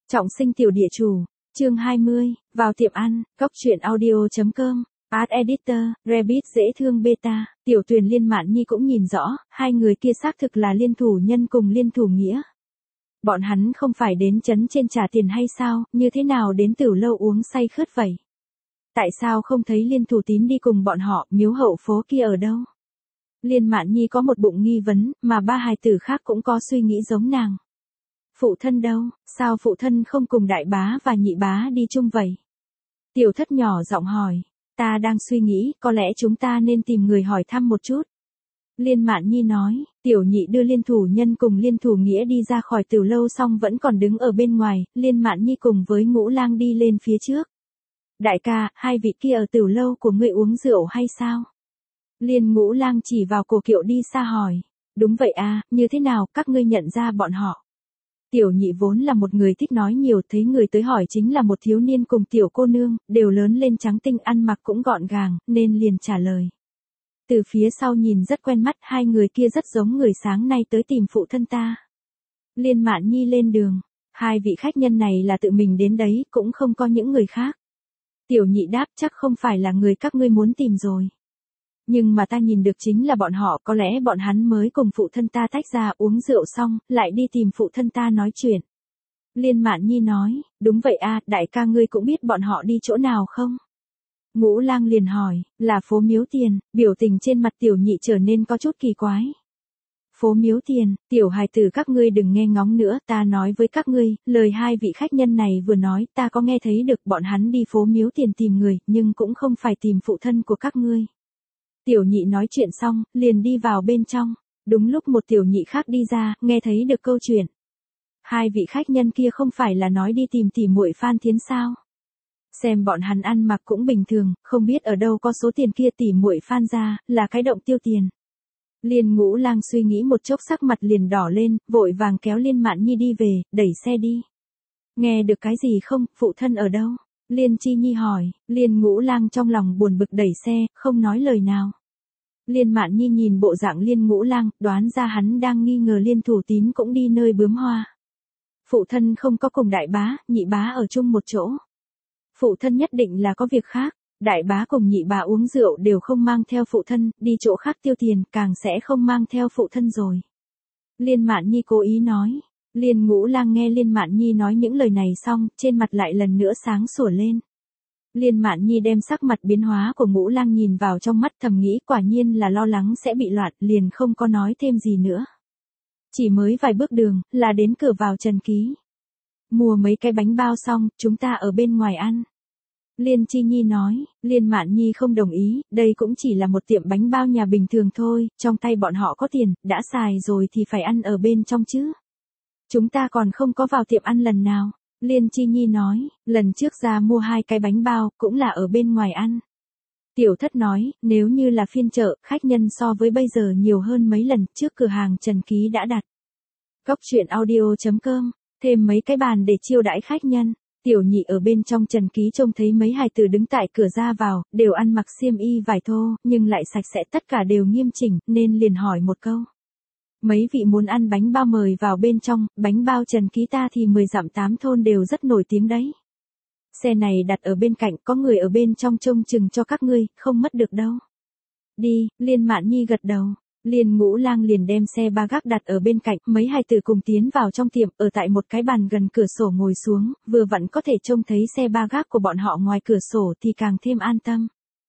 Trọng sinh tiểu địa chủ, chương 20, vào tiệm ăn, góc truyện audio.com, Art Editor, Rabbit dễ thương beta, Tiểu Tuyền Liên Mạn Nhi cũng nhìn rõ, hai người kia xác thực là liên thủ nhân cùng liên thủ nghĩa. Bọn hắn không phải đến trấn trên trả tiền hay sao, như thế nào đến Tử Lâu uống say khướt vậy? Tại sao không thấy liên thủ tín đi cùng bọn họ, miếu hậu phố kia ở đâu? Liên Mạn Nhi có một bụng nghi vấn, mà ba hài tử khác cũng có suy nghĩ giống nàng. Phụ thân đâu, sao phụ thân không cùng đại bá và nhị bá đi chung vậy? Tiểu Thất nhỏ giọng hỏi, ta đang suy nghĩ, có lẽ chúng ta nên tìm người hỏi thăm một chút. Liên Mạn Nhi nói, Tiểu Nhị đưa liên thủ nhân cùng liên thủ nghĩa đi ra khỏi Tử Lâu xong vẫn còn đứng ở bên ngoài, Liên Mạn Nhi cùng với Ngũ Lang đi lên phía trước. Đại ca, hai vị kia ở Tử Lâu của ngươi uống rượu hay sao? Liên Ngũ Lang chỉ vào Cổ Kiệu đi xa hỏi, đúng vậy à, như thế nào, các ngươi nhận ra bọn họ? Tiểu Nhị vốn là một người thích nói nhiều, thấy người tới hỏi chính là một thiếu niên cùng tiểu cô nương, đều lớn lên trắng tinh, ăn mặc cũng gọn gàng, nên liền trả lời. Từ phía sau nhìn rất quen mắt, hai người kia rất giống người sáng nay tới tìm phụ thân ta. Liên Mạn Nhi lên đường, hai vị khách nhân này là tự mình đến đấy, cũng không có những người khác. Tiểu Nhị đáp, chắc không phải là người các ngươi muốn tìm rồi. Nhưng mà ta nhìn được chính là bọn họ, có lẽ bọn hắn mới cùng phụ thân ta tách ra uống rượu xong, lại đi tìm phụ thân ta nói chuyện. Liên Mạn Nhi nói, đúng vậy à, đại ca ngươi cũng biết bọn họ đi chỗ nào không? Ngũ Lang liền hỏi, là phố Miếu Tiền, biểu tình trên mặt Tiểu Nhị trở nên có chút kỳ quái. Phố Miếu Tiền, tiểu hài tử các ngươi đừng nghe ngóng nữa, ta nói với các ngươi, lời hai vị khách nhân này vừa nói, ta có nghe thấy được, bọn hắn đi phố Miếu Tiền tìm người, nhưng cũng không phải tìm phụ thân của các ngươi. Tiểu Nhị nói chuyện xong, liền đi vào bên trong. Đúng lúc một tiểu nhị khác đi ra, nghe thấy được câu chuyện. Hai vị khách nhân kia không phải là nói đi tìm tỉ muội Phan Thiến sao? Xem bọn hắn ăn mặc cũng bình thường, không biết ở đâu có số tiền kia, tỉ muội Phan ra, là cái động tiêu tiền. Liên Ngũ Lang suy nghĩ một chốc, sắc mặt liền đỏ lên, vội vàng kéo Liên Mạn Nhi đi về, đẩy xe đi. Nghe được cái gì không, phụ thân ở đâu? Liên Chi Nhi hỏi, Liên Ngũ Lang trong lòng buồn bực đẩy xe, không nói lời nào. Liên Mạn Nhi nhìn bộ dạng Liên Ngũ Lang, đoán ra hắn đang nghi ngờ Liên Thủ Tín cũng đi nơi bướm hoa. Phụ thân không có cùng đại bá, nhị bá ở chung một chỗ. Phụ thân nhất định là có việc khác, đại bá cùng nhị bá uống rượu đều không mang theo phụ thân, đi chỗ khác tiêu tiền, càng sẽ không mang theo phụ thân rồi. Liên Mạn Nhi cố ý nói. Liên Ngũ Lang nghe Liên Mạn Nhi nói những lời này xong, trên mặt lại lần nữa sáng sủa lên. Liên Mạn Nhi đem sắc mặt biến hóa của Ngũ Lang nhìn vào trong mắt, thầm nghĩ quả nhiên là lo lắng sẽ bị loạn, liền không có nói thêm gì nữa. Chỉ mới vài bước đường, là đến cửa vào Trần Ký. Mua mấy cái bánh bao xong, chúng ta ở bên ngoài ăn. Liên Chi Nhi nói, Liên Mạn Nhi không đồng ý, đây cũng chỉ là một tiệm bánh bao nhà bình thường thôi, trong tay bọn họ có tiền, đã xài rồi thì phải ăn ở bên trong chứ. Chúng ta còn không có vào tiệm ăn lần nào. Liên Chi Nhi nói, lần trước ra mua 2 cái bánh bao, cũng là ở bên ngoài ăn. Tiểu Thất nói, nếu như là phiên chợ, khách nhân so với bây giờ nhiều hơn mấy lần, trước cửa hàng Trần Ký đã đặt. Góc truyện audio.com, thêm mấy cái bàn để chiêu đãi khách nhân. Tiểu Nhị ở bên trong Trần Ký trông thấy mấy hài tử đứng tại cửa ra vào, đều ăn mặc xiêm y vải thô, nhưng lại sạch sẽ, tất cả đều nghiêm chỉnh, nên liền hỏi một câu. Mấy vị muốn ăn bánh bao mời vào bên trong, bánh bao Trần Ký ta thì 10 dặm 8 thôn đều rất nổi tiếng đấy. Xe này đặt ở bên cạnh, có người ở bên trong trông chừng cho các ngươi, không mất được đâu. Đi, Liên Mạn Nhi gật đầu. Liên Ngũ Lang liền đem xe ba gác đặt ở bên cạnh, mấy hài tử cùng tiến vào trong tiệm, ở tại một cái bàn gần cửa sổ ngồi xuống, vừa vặn có thể trông thấy xe ba gác của bọn họ ngoài cửa sổ thì càng thêm an tâm.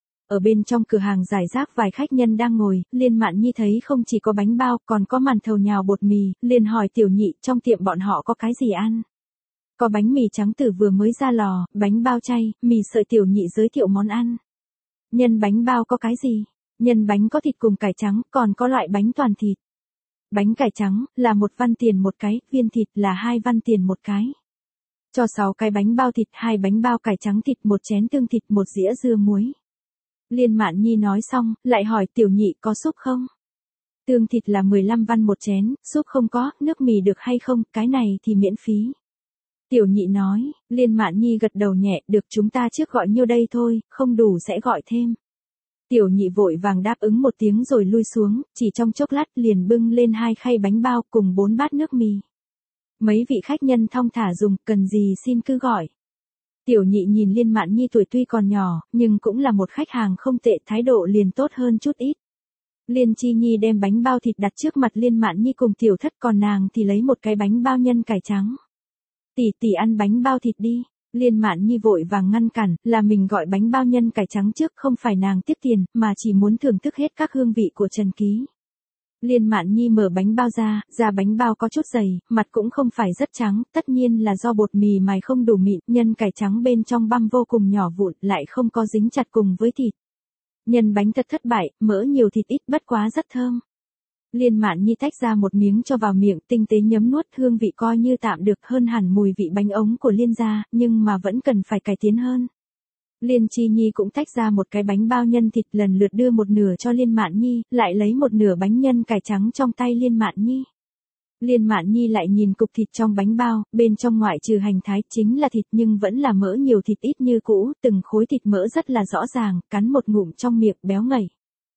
Ở bên trong cửa hàng giải rác vài khách nhân đang ngồi, Liên Mạn Nhi thấy không chỉ có bánh bao, còn có màn thầu nhào bột mì, liền hỏi Tiểu Nhị trong tiệm bọn họ có cái gì ăn. Có bánh mì trắng tử vừa mới ra lò, bánh bao chay, mì sợi. Tiểu Nhị giới thiệu món ăn. Nhân bánh bao có cái gì? Nhân bánh có thịt cùng cải trắng, còn có loại bánh toàn thịt. Bánh cải trắng, là 1 văn tiền một cái, viên thịt là 2 văn tiền một cái. Cho 6 cái bánh bao thịt, 2 bánh bao cải trắng thịt, 1 chén tương thịt, 1 dĩa dưa muối. Liên Mạn Nhi nói xong, lại hỏi Tiểu Nhị có súp không? Tương thịt là 15 văn 1 chén, súp không có, nước mì được hay không, cái này thì miễn phí. Tiểu Nhị nói, Liên Mạn Nhi gật đầu nhẹ, được, chúng ta trước gọi nhiêu đây thôi, không đủ sẽ gọi thêm. Tiểu Nhị vội vàng đáp ứng một tiếng rồi lui xuống, chỉ trong chốc lát liền bưng lên 2 khay bánh bao cùng 4 bát nước mì. Mấy vị khách nhân thong thả dùng, cần gì xin cứ gọi. Tiểu nhị nhìn Liên Mạn Nhi tuổi tuy còn nhỏ, nhưng cũng là một khách hàng không tệ, thái độ liền tốt hơn chút ít. Liên Chi Nhi đem bánh bao thịt đặt trước mặt Liên Mạn Nhi cùng Tiểu Thất, còn nàng thì lấy một cái bánh bao nhân cải trắng. Tỷ tỷ ăn bánh bao thịt đi. Liên Mạn Nhi vội vàng ngăn cản, là mình gọi bánh bao nhân cải trắng trước, không phải nàng tiếc tiền, mà chỉ muốn thưởng thức hết các hương vị của Trần Ký. Liên Mạn Nhi mở bánh bao ra, bánh bao có chút dày, mặt cũng không phải rất trắng, tất nhiên là do bột mì mài không đủ mịn, nhân cải trắng bên trong băm vô cùng nhỏ vụn, lại không có dính chặt cùng với thịt. Nhân bánh thật thất bại, mỡ nhiều thịt ít, bất quá rất thơm. Liên Mạn Nhi tách ra một miếng cho vào miệng, tinh tế nhấm nuốt, hương vị coi như tạm được, hơn hẳn mùi vị bánh ống của Liên gia, nhưng mà vẫn cần phải cải tiến hơn. Liên Chi Nhi cũng tách ra một cái bánh bao nhân thịt, lần lượt đưa một nửa cho Liên Mạn Nhi, lại lấy một nửa bánh nhân cải trắng trong tay Liên Mạn Nhi. Liên Mạn Nhi lại nhìn cục thịt trong bánh bao, bên trong ngoại trừ hành thái chính là thịt nhưng vẫn là mỡ nhiều thịt ít như cũ, từng khối thịt mỡ rất là rõ ràng, cắn một ngụm trong miệng béo ngậy.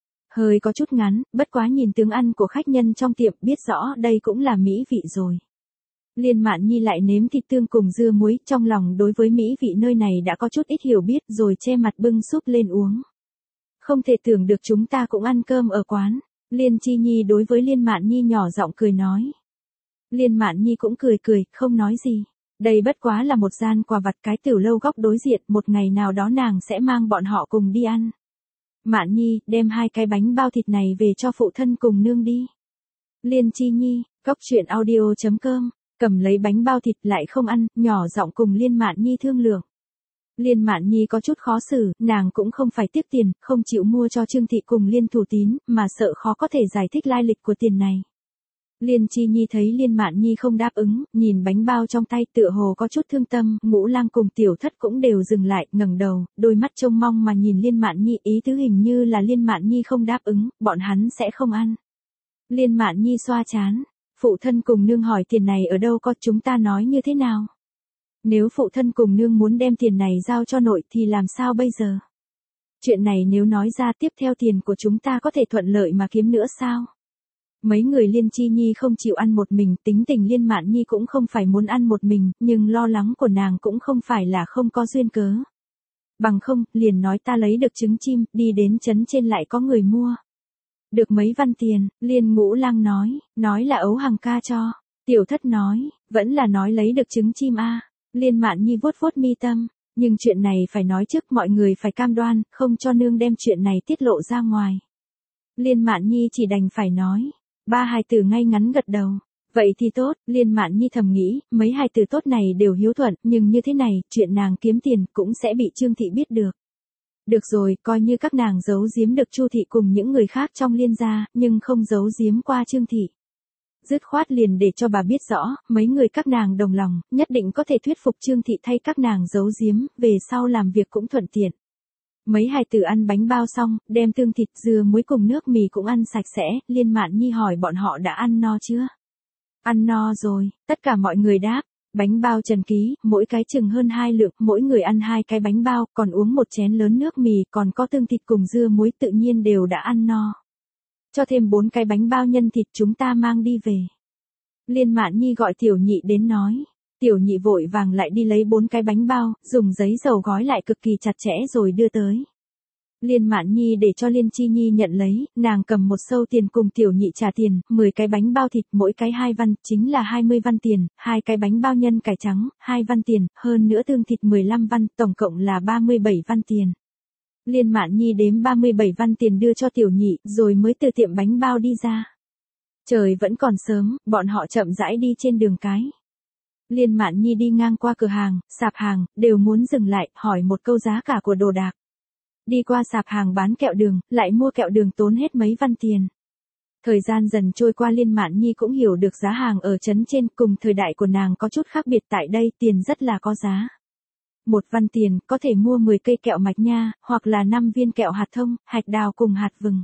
Hơi có chút ngắn, bất quá nhìn tướng ăn của khách nhân trong tiệm biết rõ đây cũng là mỹ vị rồi. Liên Mạn Nhi lại nếm thịt tương cùng dưa muối, trong lòng đối với mỹ vị nơi này đã có chút ít hiểu biết, rồi che mặt bưng súp lên uống. Không thể tưởng được chúng ta cũng ăn cơm ở quán. Liên Chi Nhi đối với Liên Mạn Nhi nhỏ giọng cười nói. Liên Mạn Nhi cũng cười cười, không nói gì. Đây bất quá là một gian quà vặt, cái tiểu lâu góc đối diện, một ngày nào đó nàng sẽ mang bọn họ cùng đi ăn. Mạn Nhi, đem 2 cái bánh bao thịt này về cho phụ thân cùng nương đi. Liên Chi Nhi, coctruyện.audio.com, cầm lấy bánh bao thịt lại không ăn, nhỏ giọng cùng Liên Mạn Nhi thương lượng. Liên Mạn Nhi có chút khó xử, nàng cũng không phải tiếc tiền, không chịu mua cho Trương Thị cùng Liên Thủ Tín, mà sợ khó có thể giải thích lai lịch của tiền này. Liên Chi Nhi thấy Liên Mạn Nhi không đáp ứng, nhìn bánh bao trong tay tựa hồ có chút thương tâm, Ngũ Lang cùng Tiểu Thất cũng đều dừng lại, ngẩng đầu, đôi mắt trông mong mà nhìn Liên Mạn Nhi, ý tứ hình như là Liên Mạn Nhi không đáp ứng, bọn hắn sẽ không ăn. Liên Mạn Nhi xoa trán, phụ thân cùng nương hỏi tiền này ở đâu có, chúng ta nói như thế nào? Nếu phụ thân cùng nương muốn đem tiền này giao cho nội thì làm sao bây giờ? Chuyện này nếu nói ra tiếp theo tiền của chúng ta có thể thuận lợi mà kiếm nữa sao? Mấy người Liên Chi Nhi không chịu ăn một mình, tính tình Liên Mạn Nhi cũng không phải muốn ăn một mình, nhưng lo lắng của nàng cũng không phải là không có duyên cớ. Bằng không, liền nói ta lấy được trứng chim, đi đến trấn trên lại có người mua. Được mấy văn tiền, Liên Ngũ Lang nói là Ấu Hằng ca cho. Tiểu Thất nói, vẫn là nói lấy được trứng chim a. Liên Mạn Nhi vuốt vuốt mi tâm, nhưng chuyện này phải nói trước, mọi người phải cam đoan, không cho nương đem chuyện này tiết lộ ra ngoài. Liên Mạn Nhi chỉ đành phải nói. Ba hài tử ngay ngắn gật đầu. Vậy thì tốt, Liên Mạn Nhi thầm nghĩ, mấy hài tử tốt này đều hiếu thuận, nhưng như thế này, chuyện nàng kiếm tiền cũng sẽ bị Trương Thị biết được. Được rồi, coi như các nàng giấu giếm được Chu Thị cùng những người khác trong Liên gia, nhưng không giấu giếm qua Trương Thị. Dứt khoát liền để cho bà biết rõ, mấy người các nàng đồng lòng, nhất định có thể thuyết phục Trương Thị thay các nàng giấu giếm, về sau làm việc cũng thuận tiện. Mấy hài tử ăn bánh bao xong, đem tương thịt dưa muối cùng nước mì cũng ăn sạch sẽ, Liên Mạn Nhi hỏi bọn họ đã ăn no chưa? Ăn no rồi, tất cả mọi người đáp. Bánh bao Trần Ký, mỗi cái chừng hơn 2 lượng, mỗi người ăn 2 cái bánh bao, còn uống một chén lớn nước mì, còn có tương thịt cùng dưa muối, tự nhiên đều đã ăn no. Cho thêm 4 cái bánh bao nhân thịt chúng ta mang đi về. Liên Mạn Nhi gọi Tiểu Nhị đến nói. Tiểu Nhị vội vàng lại đi lấy 4 cái bánh bao, dùng giấy dầu gói lại cực kỳ chặt chẽ rồi đưa tới. Liên Mạn Nhi để cho Liên Chi Nhi nhận lấy, nàng cầm một xâu tiền cùng Tiểu Nhị trả tiền, 10 cái bánh bao thịt mỗi cái 2 văn, chính là 20 văn tiền, 2 cái bánh bao nhân cải trắng, 2 văn tiền, hơn nữa tương thịt 15 văn, tổng cộng là 37 văn tiền. Liên Mạn Nhi đếm 37 văn tiền đưa cho Tiểu Nhị, rồi mới từ tiệm bánh bao đi ra. Trời vẫn còn sớm, bọn họ chậm rãi đi trên đường cái. Liên Mạn Nhi đi ngang qua cửa hàng, sạp hàng, đều muốn dừng lại, hỏi một câu giá cả của đồ đạc. Đi qua sạp hàng bán kẹo đường, lại mua kẹo đường tốn hết mấy văn tiền. Thời gian dần trôi qua, Liên Mạn Nhi cũng hiểu được giá hàng ở trấn trên, cùng thời đại của nàng có chút khác biệt, tại đây tiền rất là có giá. 1 văn tiền có thể mua 10 cây kẹo mạch nha, hoặc là 5 viên kẹo hạt thông, hạch đào cùng hạt vừng.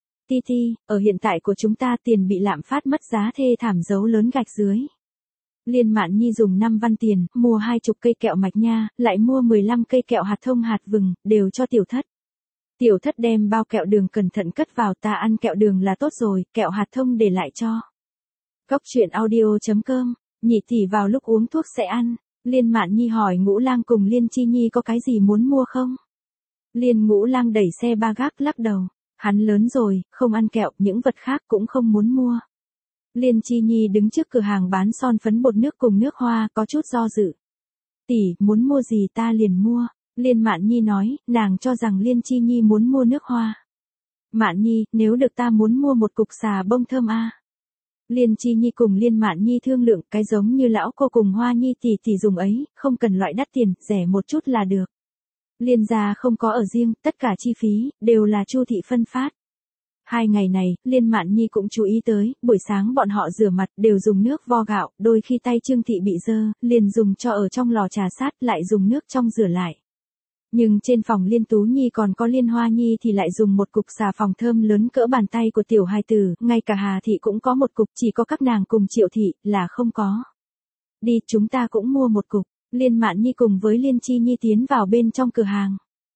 Ti, ở hiện tại của chúng ta tiền bị lạm phát mất giá thê thảm, dấu lớn gạch dưới. Liên Mạn Nhi dùng 5 văn tiền, mua 20 cây kẹo mạch nha, lại mua 15 cây kẹo hạt thông hạt vừng, đều cho Tiểu Thất. Tiểu Thất đem bao kẹo đường cẩn thận cất vào, ta ăn kẹo đường là tốt rồi, kẹo hạt thông để lại cho. Coctruyện audio.com Nhị tỷ vào lúc uống thuốc sẽ ăn. Liên Mạn Nhi hỏi Ngũ Lang cùng Liên Chi Nhi có cái gì muốn mua không? Liên Ngũ Lang đẩy xe ba gác lắc đầu. Hắn lớn rồi, không ăn kẹo, những vật khác cũng không muốn mua. Liên Chi Nhi đứng trước cửa hàng bán son phấn bột nước cùng nước hoa, có chút do dự. Tỷ, muốn mua gì ta liền mua. Liên Mạn Nhi nói, nàng cho rằng Liên Chi Nhi muốn mua nước hoa. Mạn Nhi, nếu được ta muốn mua một cục xà bông thơm a. Liên Chi Nhi cùng Liên Mạn Nhi thương lượng, cái giống như lão cô cùng Hoa Nhi tỷ dùng ấy, không cần loại đắt tiền, rẻ một chút là được. Liên gia không có ở riêng, tất cả chi phí, đều là Chu thị phân phát. 2 ngày này, Liên Mạn Nhi cũng chú ý tới, buổi sáng bọn họ rửa mặt, đều dùng nước vo gạo, đôi khi tay Trương thị bị dơ, liền dùng cho ở trong lò trà sát, lại dùng nước trong rửa lại. Nhưng trên phòng Liên Tú Nhi còn có Liên Hoa Nhi thì lại dùng một cục xà phòng thơm lớn cỡ bàn tay của tiểu hài tử, ngay cả Hà thị cũng có một cục, chỉ có các nàng cùng Triệu thị là không có. Đi, chúng ta cũng mua một cục. Liên Mạn Nhi cùng với Liên Chi Nhi tiến vào bên trong cửa hàng.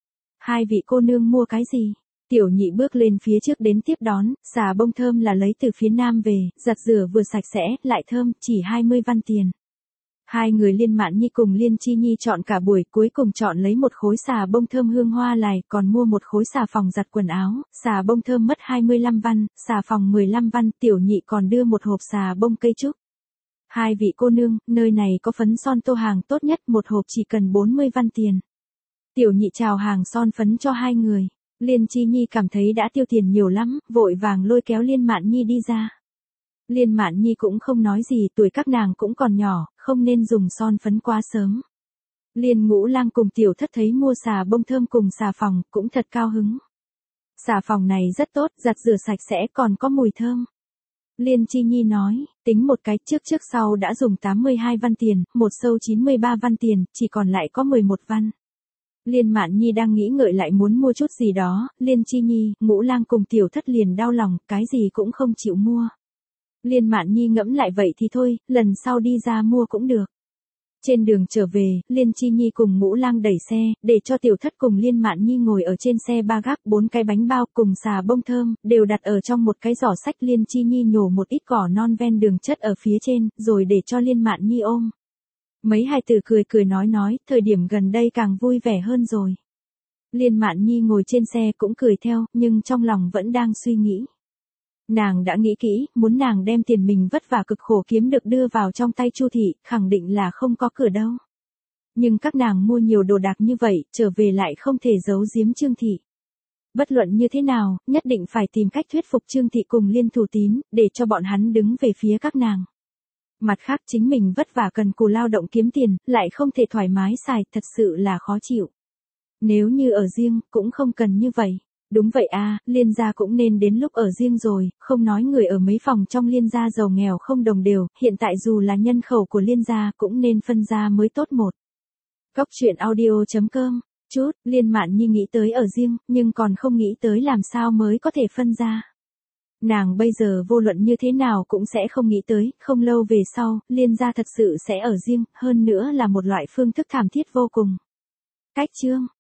2 vị cô nương mua cái gì? Tiểu nhị bước lên phía trước đến tiếp đón, xà bông thơm là lấy từ phía nam về, giặt rửa vừa sạch sẽ, lại thơm, chỉ 20 văn tiền. 2 người Liên Mạn Nhi cùng Liên Chi Nhi chọn cả buổi, cuối cùng chọn lấy một khối xà bông thơm hương hoa lài, còn mua một khối xà phòng giặt quần áo, xà bông thơm mất 25 văn, xà phòng 15 văn, tiểu nhị còn đưa một hộp xà bông cây trúc. 2 vị cô nương, nơi này có phấn son tô hàng tốt nhất, một hộp chỉ cần 40 văn tiền. Tiểu nhị chào hàng son phấn cho 2 người. Liên Chi Nhi cảm thấy đã tiêu tiền nhiều lắm, vội vàng lôi kéo Liên Mạn Nhi đi ra. Liên Mạn Nhi cũng không nói gì, tuổi các nàng cũng còn nhỏ, không nên dùng son phấn quá sớm. Liên Ngũ Lang cùng tiểu thất thấy mua xà bông thơm cùng xà phòng, cũng thật cao hứng. Xà phòng này rất tốt, giặt rửa sạch sẽ còn có mùi thơm. Liên Chi Nhi nói, tính một cái trước sau đã dùng 82 văn tiền, một sâu 93 văn tiền, chỉ còn lại có 11 văn. Liên Mạn Nhi đang nghĩ ngợi lại muốn mua chút gì đó, Liên Chi Nhi, Ngũ Lang cùng tiểu thất liền đau lòng, cái gì cũng không chịu mua. Liên Mạn Nhi ngẫm lại vậy thì thôi, lần sau đi ra mua cũng được. Trên đường trở về, Liên Chi Nhi cùng Ngũ Lang đẩy xe, để cho tiểu thất cùng Liên Mạn Nhi ngồi ở trên xe ba gác, 4 cái bánh bao cùng xà bông thơm, đều đặt ở trong một cái giỏ sách. Liên Chi Nhi nhổ một ít cỏ non ven đường chất ở phía trên, rồi để cho Liên Mạn Nhi ôm. Mấy hài tử cười nói, thời điểm gần đây càng vui vẻ hơn rồi. Liên Mạn Nhi ngồi trên xe cũng cười theo, nhưng trong lòng vẫn đang suy nghĩ. Nàng đã nghĩ kỹ, muốn nàng đem tiền mình vất vả cực khổ kiếm được đưa vào trong tay Chu thị, khẳng định là không có cửa đâu. Nhưng các nàng mua nhiều đồ đạc như vậy, trở về lại không thể giấu giếm Trương thị. Bất luận như thế nào, nhất định phải tìm cách thuyết phục Trương thị cùng Liên Thủ Tín, để cho bọn hắn đứng về phía các nàng. Mặt khác chính mình vất vả cần cù lao động kiếm tiền, lại không thể thoải mái xài, thật sự là khó chịu. Nếu như ở riêng, cũng không cần như vậy. Đúng vậy à, Liên gia cũng nên đến lúc ở riêng rồi, không nói người ở mấy phòng trong Liên gia giàu nghèo không đồng đều, hiện tại dù là nhân khẩu của Liên gia cũng nên phân gia mới tốt một. Góc truyện audio.com, Liên Mạn Nhi nghĩ tới ở riêng, nhưng còn không nghĩ tới làm sao mới có thể phân gia. Nàng bây giờ vô luận như thế nào cũng sẽ không nghĩ tới, không lâu về sau, Liên gia thật sự sẽ ở riêng, hơn nữa là một loại phương thức thảm thiết vô cùng. Cách chương